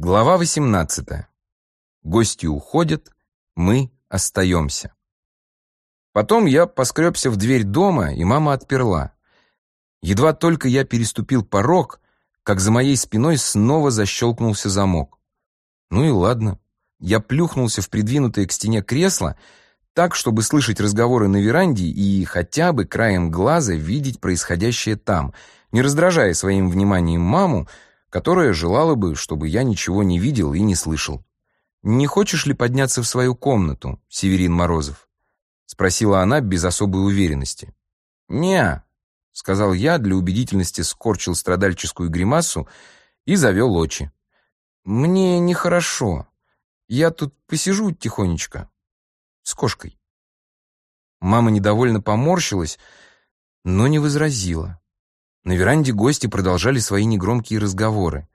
Глава 18. Гости уходят, мы остаемся. Потом я поскребся в дверь дома, и мама отперла. Едва только я переступил порог, как за моей спиной снова защелкнулся замок. Ну и ладно. Я плюхнулся в придвинутое к стене кресло, так, чтобы слышать разговоры на веранде и хотя бы краем глаза видеть происходящее там, не раздражая своим вниманием маму, которая желала бы, чтобы я ничего не видел и не слышал. «Не хочешь ли подняться в свою комнату, Северин Морозов?» — спросила она без особой уверенности. «Не-а», — сказал я, для убедительности скорчил страдальческую гримасу и завел очи. «Мне нехорошо. Я тут посижу тихонечко. С кошкой». Мама недовольно поморщилась, но не возразила. На веранде гости продолжали свои негромкие разговоры.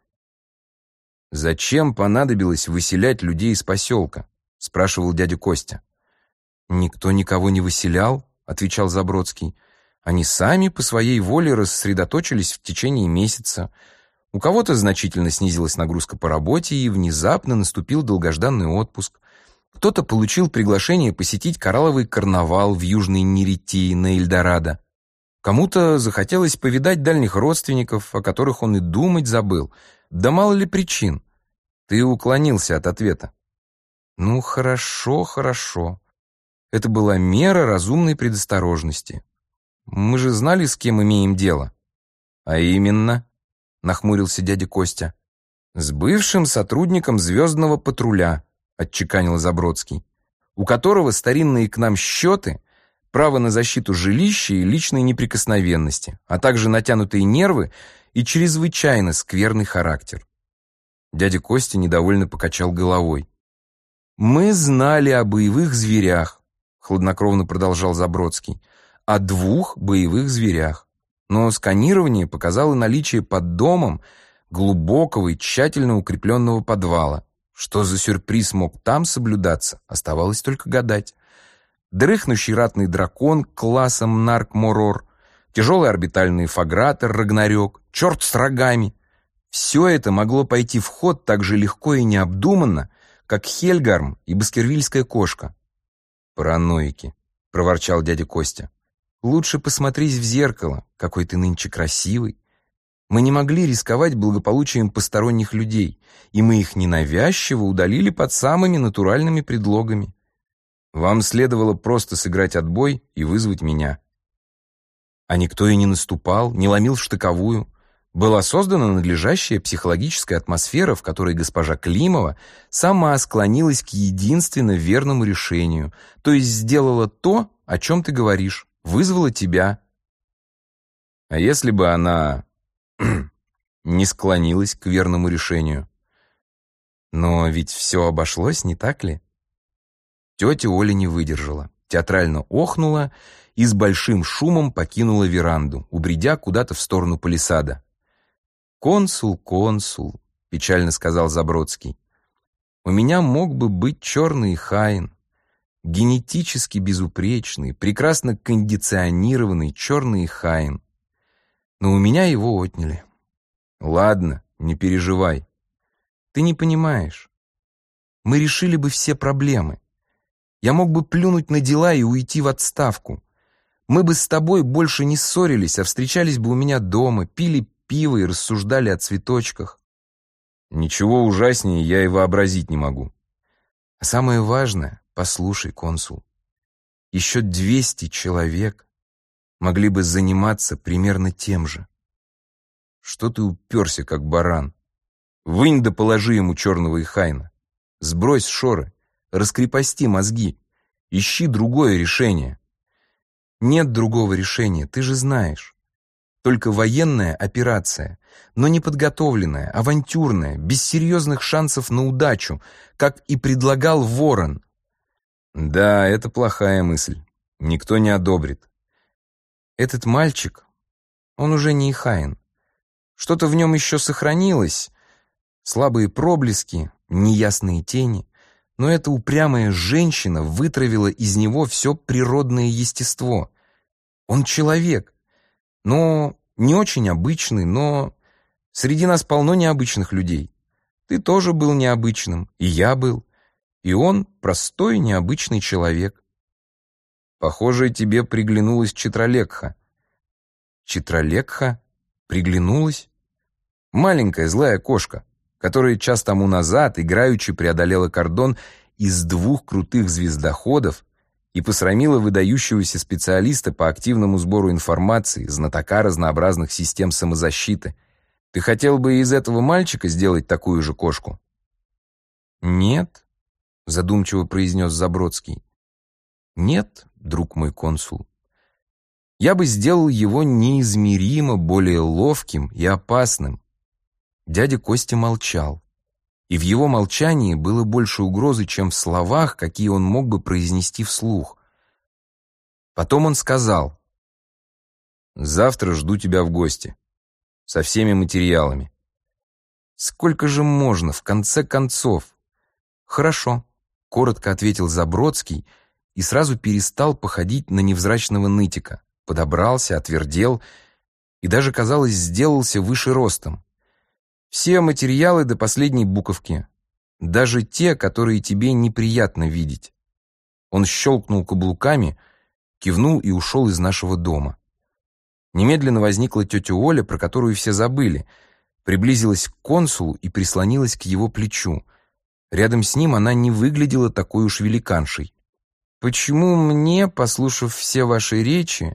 «Зачем понадобилось выселять людей из поселка?» — спрашивал дядя Костя. «Никто никого не выселял», — отвечал Забродский. «Они сами по своей воле рассредоточились в течение месяца. У кого-то значительно снизилась нагрузка по работе, и внезапно наступил долгожданный отпуск. Кто-то получил приглашение посетить коралловый карнавал в Южной Неретии на Эльдорадо. Кому-то захотелось повидать дальних родственников, о которых он и думать забыл. Да мало ли причин. Ты уклонился от ответа». «Ну, хорошо, хорошо. Это была мера разумной предосторожности. Мы же знали, с кем имеем дело». «А именно?» — нахмурился дядя Костя. «С бывшим сотрудником звездного патруля», — отчеканил Забродский, «у которого старинные к нам счеты, право на защиту жилища и личной неприкосновенности, а также натянутые нервы и чрезвычайно скверный характер». Дядя Костя недовольно покачал головой. «Мы знали о боевых зверях», — хладнокровно продолжал Забродский, «о 2 боевых зверях. Но сканирование показало наличие под домом глубокого и тщательно укрепленного подвала. Что за сюрприз мог там соблюдаться, оставалось только гадать. Дрыхнущий ратный дракон классом Нарк-Морор, тяжелый орбитальный фагратор Рагнарёк, черт с рогами. Все это могло пойти в ход так же легко и необдуманно, как Хельгарм и баскервильская кошка». «Параноики», — проворчал дядя Костя. «Лучше посмотрись в зеркало, какой ты нынче красивый. Мы не могли рисковать благополучием посторонних людей, и мы их ненавязчиво удалили под самыми натуральными предлогами. Вам следовало просто сыграть отбой и вызвать меня». А никто и не наступал, не ломил в штыковую. Была создана надлежащая психологическая атмосфера, в которой госпожа Климова сама склонилась к единственно верному решению, то есть сделала то, о чем ты говоришь, вызвала тебя. А если бы она не склонилась к верному решению? Но ведь все обошлось, не так ли? Тетя Оля не выдержала, театрально охнула и с большим шумом покинула веранду, убредя куда-то в сторону палисада. «Консул, консул», — печально сказал Забродский, «у меня мог бы быть черный хаин, генетически безупречный, прекрасно кондиционированный черный хаин. Но у меня его отняли». «Ладно, не переживай. Ты не понимаешь. Мы решили бы все проблемы. Я мог бы плюнуть на дела и уйти в отставку. Мы бы с тобой больше не ссорились, а встречались бы у меня дома, пили пиво и рассуждали о цветочках». «Ничего ужаснее я и вообразить не могу». «А самое важное, послушай, консул, еще 200 человек могли бы заниматься примерно тем же». «Что ты уперся, как баран? Вынь да положи ему черного ихайна. Сбрось шоры, раскрепости мозги, ищи другое решение». «Нет другого решения, ты же знаешь. Только военная операция, но не подготовленная, авантюрная, без серьезных шансов на удачу, как и предлагал Ворон». «Да, это плохая мысль. Никто не одобрит». «Этот мальчик, он уже не ихаин. Что-то в нем еще сохранилось, слабые проблески, неясные тени, но эта упрямая женщина вытравила из него все природное естество. Он человек, но не очень обычный, но среди нас полно необычных людей. Ты тоже был необычным, и я был. И он простой, необычный человек. Похоже, тебе приглянулась Читралекха. Читралекха? Приглянулась? Маленькая злая кошка, которая час тому назад играючи преодолела кордон из 2 крутых звездоходов и посрамила выдающегося специалиста по активному сбору информации, знатока разнообразных систем самозащиты. Ты хотел бы из этого мальчика сделать такую же кошку? Нет, задумчиво произнес Забродский. Нет, друг мой консул. Я бы сделал его неизмеримо более ловким и опасным. Дядя Костя молчал, и в его молчании было больше угрозы, чем в словах, какие он мог бы произнести вслух. Потом он сказал: «Завтра жду тебя в гости, со всеми материалами». «Сколько же можно, в конце концов?» «Хорошо», — коротко ответил Забродский и сразу перестал походить на невзрачного нытика, подобрался, отвердел и даже, казалось, сделался выше ростом. «Все материалы до последней буковки, даже те, которые тебе неприятно видеть». Он щелкнул каблуками, кивнул и ушел из нашего дома. Немедленно возникла тетя Оля, про которую все забыли, приблизилась к консулу и прислонилась к его плечу. Рядом с ним она не выглядела такой уж великаншей. «Почему мне, послушав все ваши речи,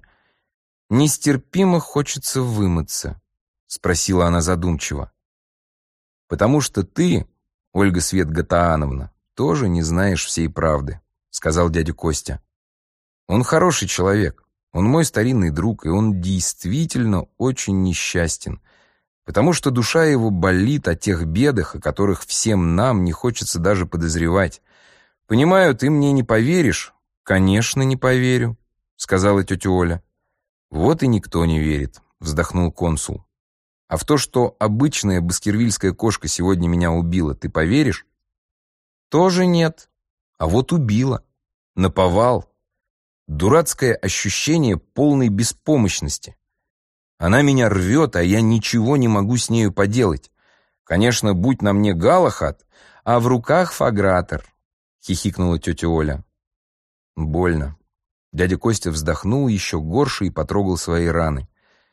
нестерпимо хочется вымыться?» — спросила она задумчиво. «Потому что ты, Ольга Свет Гатаановна, тоже не знаешь всей правды», — сказал дядя Костя. «Он хороший человек, он мой старинный друг, и он действительно очень несчастен, потому что душа его болит о тех бедах, о которых всем нам не хочется даже подозревать. Понимаю, ты мне не поверишь». «Конечно, не поверю», — сказала тетя Оля. «Вот и никто не верит», — вздохнул консул. «А в то, что обычная баскервильская кошка сегодня меня убила, ты поверишь?» «Тоже нет. А вот убила. Наповал. Дурацкое ощущение полной беспомощности. Она меня рвет, а я ничего не могу с нею поделать. Конечно, будь на мне Галахад, а в руках фагратор», — хихикнула тетя Оля. «Больно». Дядя Костя вздохнул еще горше и потрогал свои раны.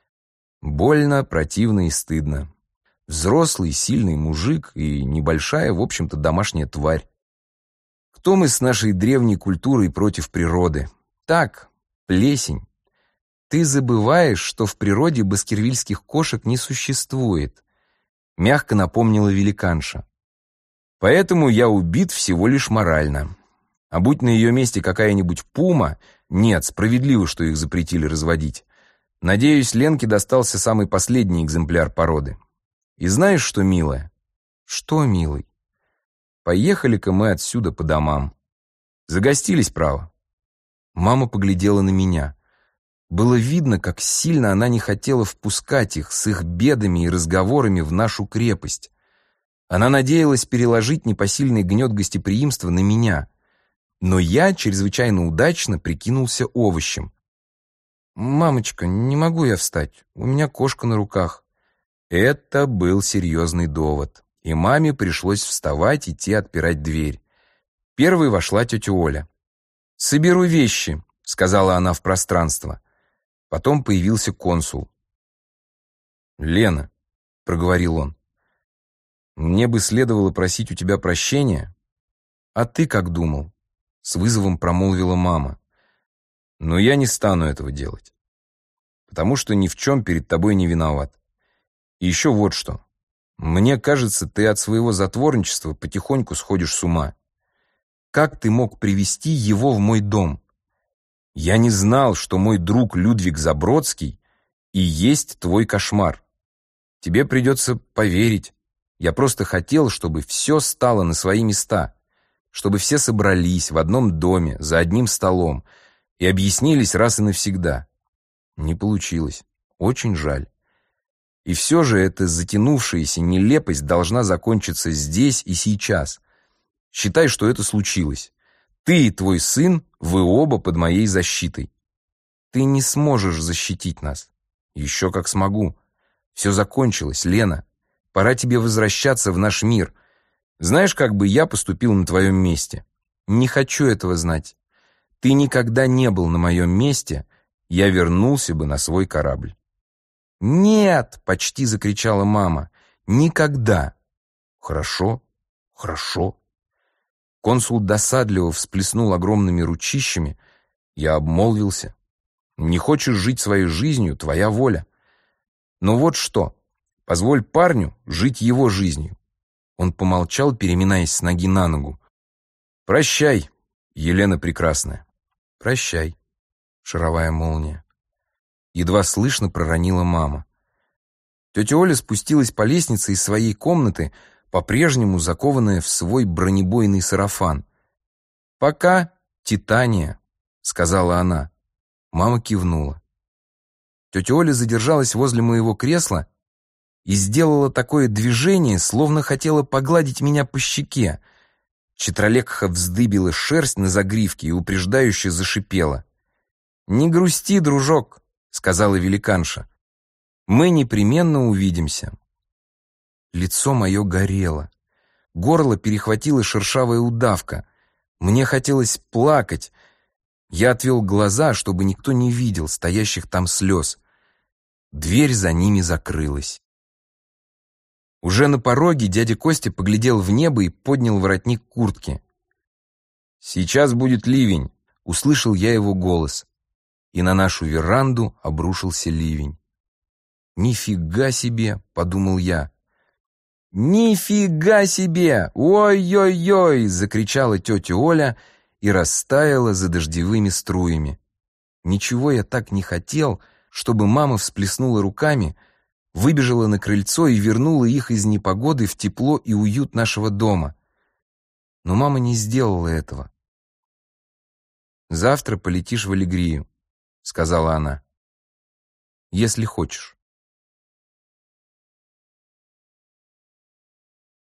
«Больно, противно и стыдно. Взрослый, сильный мужик и небольшая, в общем-то, домашняя тварь. Кто мы с нашей древней культурой против природы? Так, плесень. Ты забываешь, что в природе баскервильских кошек не существует», — мягко напомнила великанша. «Поэтому я убит всего лишь морально. А будь на ее месте какая-нибудь пума, нет, справедливо, что их запретили разводить. Надеюсь, Ленке достался самый последний экземпляр породы. И знаешь что, милая?» «Что, милый?» «Поехали-ка мы отсюда по домам. Загостились, право». Мама поглядела на меня. Было видно, как сильно она не хотела впускать их с их бедами и разговорами в нашу крепость. Она надеялась переложить непосильный гнет гостеприимства на меня. Но я чрезвычайно удачно прикинулся овощем. «Мамочка, не могу я встать, у меня кошка на руках». Это был серьезный довод, и маме пришлось вставать, идти отпирать дверь. Первой вошла тетя Оля. «Соберу вещи», — сказала она в пространство. Потом появился консул. «Лена», — проговорил он, — «мне бы следовало просить у тебя прощения». «А ты как думал?» — с вызовом промолвила мама. «Но я не стану этого делать, потому что ни в чем перед тобой не виноват. И еще вот что. Мне кажется, ты от своего затворничества потихоньку сходишь с ума. Как ты мог привести его в мой дом? Я не знал, что мой друг Людвиг Забродский и есть твой кошмар. Тебе придется поверить. Я просто хотел, чтобы все стало на свои места, чтобы все собрались в одном доме, за одним столом и объяснились раз и навсегда. Не получилось. Очень жаль. И все же эта затянувшаяся нелепость должна закончиться здесь и сейчас. Считай, что это случилось. Ты и твой сын, вы оба под моей защитой. Ты не сможешь защитить нас. Еще как смогу. Все закончилось, Лена. Пора тебе возвращаться в наш мир. Знаешь, как бы я поступил на твоем месте? Не хочу этого знать. Ты никогда не был на моем месте, я вернулся бы на свой корабль». «Нет!» — почти закричала мама. «Никогда!» «Хорошо, хорошо». Консул досадливо всплеснул огромными ручищами. Я обмолвился. «Не хочешь жить своей жизнью — твоя воля. Но вот что, позволь парню жить его жизнью». Он помолчал, переминаясь с ноги на ногу. «Прощай, Елена Прекрасная». «Прощай, шаровая молния». Едва слышно проронила мама. Тетя Оля спустилась по лестнице из своей комнаты, по-прежнему закованная в свой бронебойный сарафан. «Пока, Титания», — сказала она. Мама кивнула. Тетя Оля задержалась возле моего кресла и сделала такое движение, словно хотела погладить меня по щеке. Читралекха вздыбила шерсть на загривке и упреждающе зашипела. «Не грусти, дружок», — сказала великанша. «Мы непременно увидимся». Лицо мое горело. Горло перехватила шершавая удавка. Мне хотелось плакать. Я отвел глаза, чтобы никто не видел стоящих там слез. Дверь за ними закрылась. Уже на пороге дядя Костя поглядел в небо и поднял воротник куртки. «Сейчас будет ливень», — услышал я его голос. И на нашу веранду обрушился ливень. «Нифига себе!» — подумал я. «Нифига себе! Ой-ой-ой!» — закричала тетя Оля и растаяла за дождевыми струями. Ничего я так не хотел, чтобы мама всплеснула руками, выбежала на крыльцо и вернула их из непогоды в тепло и уют нашего дома. Но мама не сделала этого. «Завтра полетишь в Алегрию», — сказала она. «Если хочешь».